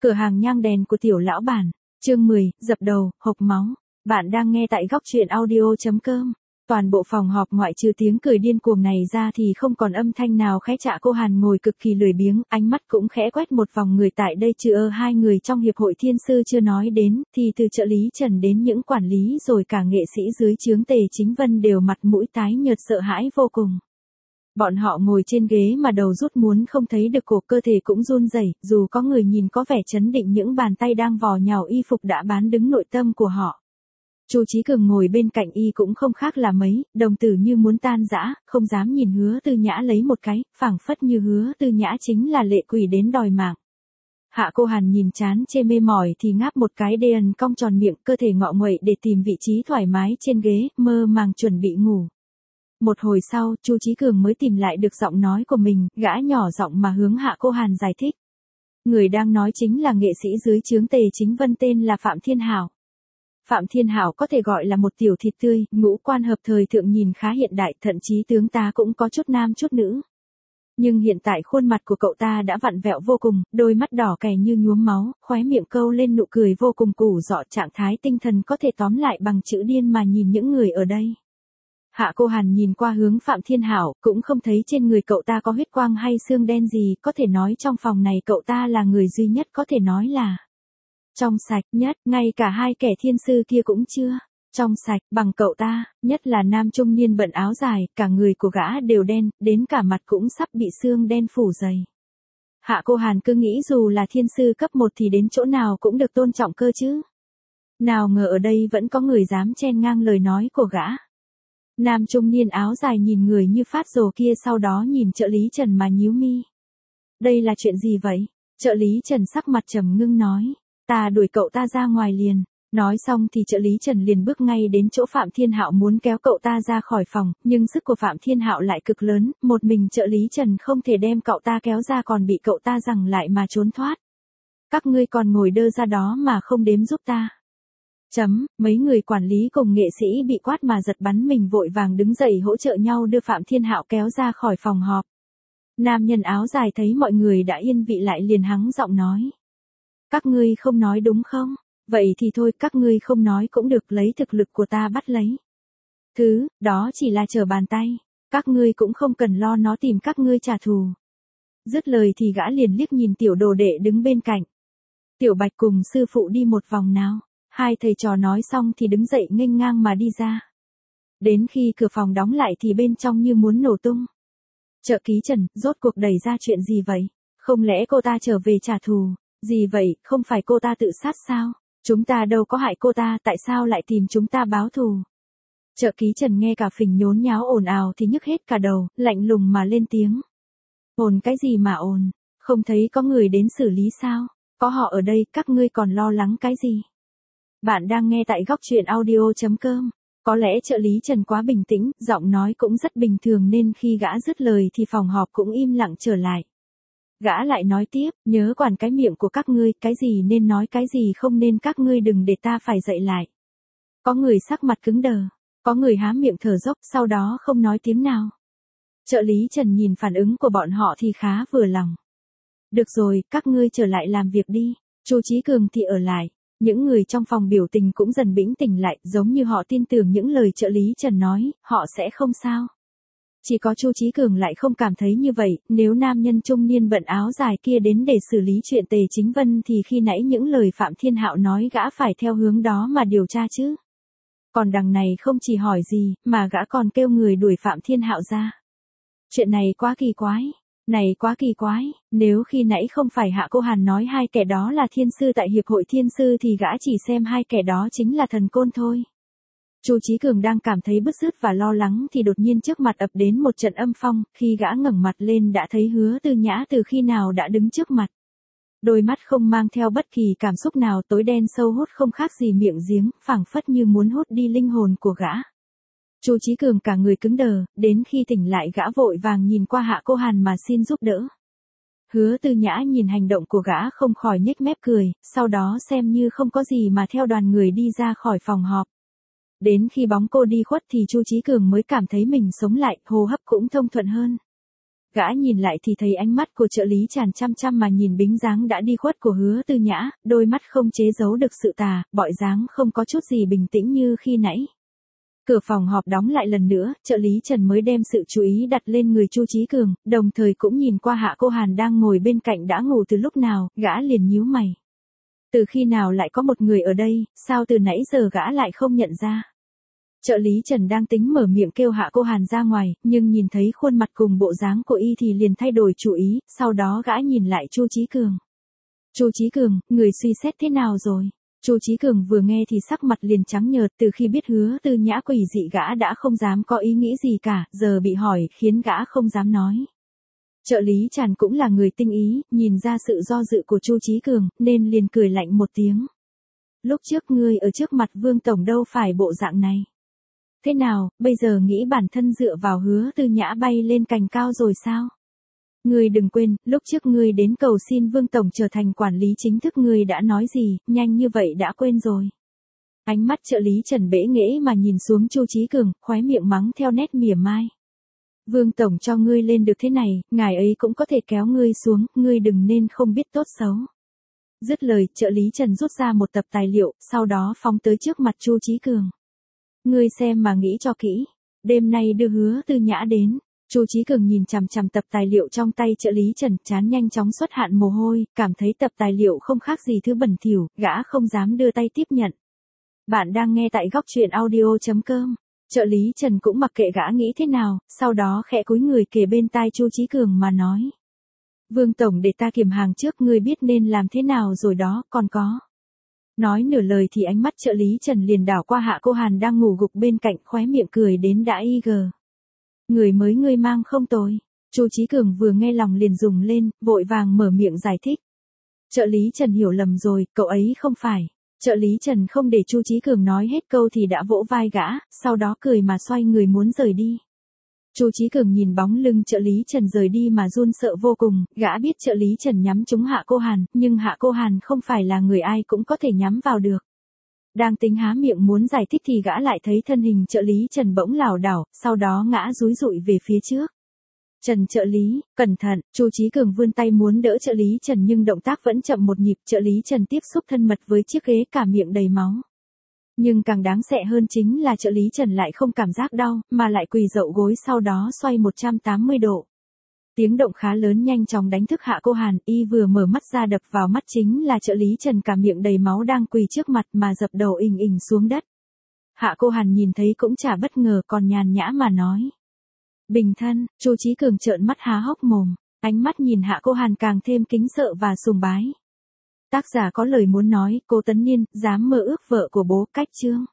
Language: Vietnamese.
Cửa hàng nhang đèn của tiểu lão bản, chương 10, dập đầu, hộc máu. Bạn đang nghe tại góc truyện audio.com. Toàn bộ phòng họp ngoại trừ tiếng cười điên cuồng này ra thì không còn âm thanh nào khẽ. Trạ Cô Hàn ngồi cực kỳ lười biếng, ánh mắt cũng khẽ quét một vòng người tại đây, trừ hai người trong hiệp hội thiên sư chưa nói đến, thì từ trợ lý Trần đến những quản lý rồi cả nghệ sĩ dưới trướng Tề Chính Vân đều mặt mũi tái nhợt sợ hãi vô cùng. Bọn họ ngồi trên ghế mà đầu rút muốn không thấy được cổ, cơ thể cũng run rẩy, dù có người nhìn có vẻ chấn định, những bàn tay đang vò nhào y phục đã bán đứng nội tâm của họ. Chu Chí Cường ngồi bên cạnh y cũng không khác là mấy, đồng tử như muốn tan rã, không dám nhìn Hứa Tư Nhã lấy một cái, phảng phất như Hứa Tư Nhã chính là lệ quỷ đến đòi mạng. Hạ Cô Hàn nhìn chán chê mê mỏi thì ngáp một cái, đen cong tròn miệng, cơ thể ngọ nguậy để tìm vị trí thoải mái trên ghế, mơ màng chuẩn bị ngủ. Một hồi sau, Chu Chí Cường mới tìm lại được giọng nói của mình, gã nhỏ giọng mà hướng Hạ Cô Hàn giải thích. Người đang nói chính là nghệ sĩ dưới trướng Tề Chính Vân, tên là Phạm Thiên Hảo. Phạm Thiên Hảo có thể gọi là một tiểu thịt tươi, ngũ quan hợp thời thượng, nhìn khá hiện đại, thậm chí tướng tá cũng có chút nam chút nữ. Nhưng hiện tại khuôn mặt của cậu ta đã vặn vẹo vô cùng, đôi mắt đỏ kè như nhuốm máu, khóe miệng câu lên nụ cười vô cùng củ dọ, trạng thái tinh thần có thể tóm lại bằng chữ điên mà nhìn những người ở đây. Hạ Cô Hàn nhìn qua hướng Phạm Thiên Hảo, cũng không thấy trên người cậu ta có huyết quang hay xương đen gì, có thể nói trong phòng này cậu ta là người duy nhất có thể nói là trong sạch nhất, ngay cả hai kẻ thiên sư kia cũng chưa trong sạch bằng cậu ta, nhất là nam trung niên bận áo dài, cả người của gã đều đen, đến cả mặt cũng sắp bị xương đen phủ dày. Hạ Cô Hàn cứ nghĩ dù là thiên sư cấp 1 thì đến chỗ nào cũng được tôn trọng cơ chứ. Nào ngờ ở đây vẫn có người dám chen ngang lời nói của gã. Nam trung niên áo dài nhìn người như phát rồ kia, sau đó nhìn trợ lý Trần mà nhíu mi. Đây là chuyện gì vậy? Trợ lý Trần sắc mặt trầm ngưng nói. Ta đuổi cậu ta ra ngoài liền. Nói xong thì trợ lý Trần liền bước ngay đến chỗ Phạm Thiên Hạo muốn kéo cậu ta ra khỏi phòng, nhưng sức của Phạm Thiên Hạo lại cực lớn, một mình trợ lý Trần không thể đem cậu ta kéo ra, còn bị cậu ta giằng lại mà trốn thoát. Các ngươi còn ngồi đơ ra đó mà không đếm giúp ta. Mấy người quản lý cùng nghệ sĩ bị quát mà giật bắn mình, vội vàng đứng dậy hỗ trợ nhau đưa Phạm Thiên Hạo kéo ra khỏi phòng họp. Nam nhân áo dài thấy mọi người đã yên vị lại liền hắng giọng nói. Các ngươi không nói đúng không? Vậy thì thôi, các ngươi không nói cũng được, lấy thực lực của ta bắt lấy. Đó chỉ là trở bàn tay. Các ngươi cũng không cần lo nó tìm các ngươi trả thù. Dứt lời thì gã liền liếc nhìn tiểu đồ đệ đứng bên cạnh. Tiểu Bạch cùng sư phụ đi một vòng nào. Hai thầy trò nói xong thì đứng dậy nghênh ngang mà đi ra. Đến khi cửa phòng đóng lại thì bên trong như muốn nổ tung. Trợ lý Trần, rốt cuộc đẩy ra chuyện gì vậy? Không lẽ cô ta trở về trả thù? Gì vậy, không phải cô ta tự sát sao? Chúng ta đâu có hại cô ta, tại sao lại tìm chúng ta báo thù? Trợ lý Trần nghe cả phình nhốn nháo ồn ào thì nhức hết cả đầu, lạnh lùng mà lên tiếng. Ồn cái gì mà ồn? Không thấy có người đến xử lý sao? Có họ ở đây, các ngươi còn lo lắng cái gì? Bạn đang nghe tại góc truyện audio.com. Có lẽ trợ lý Trần quá bình tĩnh, giọng nói cũng rất bình thường nên khi gã dứt lời thì phòng họp cũng im lặng trở lại. Gã lại nói tiếp, nhớ quản cái miệng của các ngươi, cái gì nên nói cái gì không nên các ngươi đừng để ta phải dạy lại. Có người sắc mặt cứng đờ, có người há miệng thở dốc, sau đó không nói tiếng nào. Trợ lý Trần nhìn phản ứng của bọn họ thì khá vừa lòng. Được rồi, các ngươi trở lại làm việc đi. Chu Chí Cường thì ở lại. Những người trong phòng biểu tình cũng dần bĩnh tỉnh lại, giống như họ tin tưởng những lời trợ lý Trần nói, họ sẽ không sao. Chỉ có Chu Chí Cường lại không cảm thấy như vậy, nếu nam nhân trung niên bận áo dài kia đến để xử lý chuyện Tề Chính Vân thì khi nãy những lời Phạm Thiên Hạo nói gã phải theo hướng đó mà điều tra chứ. Còn đằng này không chỉ hỏi gì, mà gã còn kêu người đuổi Phạm Thiên Hạo ra. Chuyện này quá kỳ quái. Này quá kỳ quái, nếu khi nãy không phải Hạ Cô Hàn nói hai kẻ đó là thiên sư tại hiệp hội thiên sư thì gã chỉ xem hai kẻ đó chính là thần côn thôi. Chu Chí Cường đang cảm thấy bứt rứt và lo lắng thì đột nhiên trước mặt ập đến một trận âm phong, khi gã ngẩng mặt lên đã thấy Hứa Tư Nhã từ khi nào đã đứng trước mặt. Đôi mắt không mang theo bất kỳ cảm xúc nào, tối đen sâu hút không khác gì miệng giếng, phảng phất như muốn hút đi linh hồn của gã. Chu Chí Cường cả người cứng đờ, đến khi tỉnh lại gã vội vàng nhìn qua Hạ Cô Hàn mà xin giúp đỡ. Hứa Tư Nhã nhìn hành động của gã không khỏi nhếch mép cười, sau đó xem như không có gì mà theo đoàn người đi ra khỏi phòng họp. Đến khi bóng cô đi khuất thì Chu Chí Cường mới cảm thấy mình sống lại, hô hấp cũng thông thuận hơn. Gã nhìn lại thì thấy ánh mắt của trợ lý Tràn chăm chăm mà nhìn bính dáng đã đi khuất của Hứa Tư Nhã, đôi mắt không chế giấu được sự tà, bọi dáng không có chút gì bình tĩnh như khi nãy. Cửa phòng họp đóng lại lần nữa, trợ lý Trần mới đem sự chú ý đặt lên người Chu Chí Cường, đồng thời cũng nhìn qua Hạ Cô Hàn đang ngồi bên cạnh đã ngủ từ lúc nào, gã liền nhíu mày. Từ khi nào lại có một người ở đây, sao từ nãy giờ gã lại không nhận ra? Trợ lý Trần đang tính mở miệng kêu Hạ Cô Hàn ra ngoài, nhưng nhìn thấy khuôn mặt cùng bộ dáng của y thì liền thay đổi chủ ý, sau đó gã nhìn lại Chu Chí Cường. Chu Chí Cường, người suy xét thế nào rồi? Chu Chí Cường vừa nghe thì sắc mặt liền trắng nhợt, từ khi biết Hứa Tư Nhã quỷ dị gã đã không dám có ý nghĩ gì cả, giờ bị hỏi khiến gã không dám nói. Trợ lý Trần cũng là người tinh ý, nhìn ra sự do dự của Chu Chí Cường, nên liền cười lạnh một tiếng. Lúc trước ngươi ở trước mặt Vương Tổng đâu phải bộ dạng này. Thế nào, bây giờ nghĩ bản thân dựa vào Hứa Tư Nhã bay lên cành cao rồi sao? Ngươi đừng quên, lúc trước ngươi đến cầu xin Vương Tổng trở thành quản lý chính thức ngươi đã nói gì, nhanh như vậy đã quên rồi. Ánh mắt trợ lý Trần bẽ nghễ mà nhìn xuống Chu Chí Cường, khóe miệng mắng theo nét mỉa mai. Vương Tổng cho ngươi lên được thế này, ngài ấy cũng có thể kéo ngươi xuống, ngươi đừng nên không biết tốt xấu. Dứt lời, trợ lý Trần rút ra một tập tài liệu, sau đó phóng tới trước mặt Chu Chí Cường. Ngươi xem mà nghĩ cho kỹ, đêm nay đưa Hứa Tư Nhã đến. Chu Chí Cường nhìn chằm chằm tập tài liệu trong tay trợ lý Trần, trán nhanh chóng xuất hạn mồ hôi, cảm thấy tập tài liệu không khác gì thứ bẩn thỉu, gã không dám đưa tay tiếp nhận. Bạn đang nghe tại góc truyện audio.com. Trợ lý Trần cũng mặc kệ gã nghĩ thế nào, sau đó khẽ cúi người kề bên tai Chu Chí Cường mà nói. Vương Tổng để ta kiểm hàng trước, ngươi biết nên làm thế nào rồi đó, còn có. Nói nửa lời thì ánh mắt trợ lý Trần liền đảo qua Hạ Cô Hàn đang ngủ gục bên cạnh, khóe miệng cười đến đã y gờ. Người mới ngươi mang không tồi. Chu Chí Cường vừa nghe lòng liền rùng lên, vội vàng mở miệng giải thích. Trợ lý Trần hiểu lầm rồi, cậu ấy không phải. Trợ lý Trần không để Chu Chí Cường nói hết câu thì đã vỗ vai gã, sau đó cười mà xoay người muốn rời đi. Chu Chí Cường nhìn bóng lưng trợ lý Trần rời đi mà run sợ vô cùng, gã biết trợ lý Trần nhắm trúng Hạ Cô Hàn, nhưng Hạ Cô Hàn không phải là người ai cũng có thể nhắm vào được. Đang tính há miệng muốn giải thích thì gã lại thấy thân hình trợ lý Trần bỗng lảo đảo, sau đó ngã dúi dụi về phía trước. Trần trợ lý, cẩn thận, Chu Chí Cường vươn tay muốn đỡ trợ lý Trần nhưng động tác vẫn chậm một nhịp, trợ lý Trần tiếp xúc thân mật với chiếc ghế cả miệng đầy máu. Nhưng càng đáng sợ hơn chính là trợ lý Trần lại không cảm giác đau, mà lại quỳ dậu gối sau đó xoay 180 độ. Tiếng động khá lớn nhanh chóng đánh thức Hạ Cô Hàn, y vừa mở mắt ra đập vào mắt chính là trợ lý Trần cả miệng đầy máu đang quỳ trước mặt mà dập đầu ình ình xuống đất. Hạ Cô Hàn nhìn thấy cũng chả bất ngờ còn nhàn nhã mà nói. Bình thân, Chu Chí Cường trợn mắt há hốc mồm, ánh mắt nhìn Hạ Cô Hàn càng thêm kính sợ và sùng bái. Tác giả có lời muốn nói, Cô Tấn Niên, dám mơ ước vợ của bố, cách chương.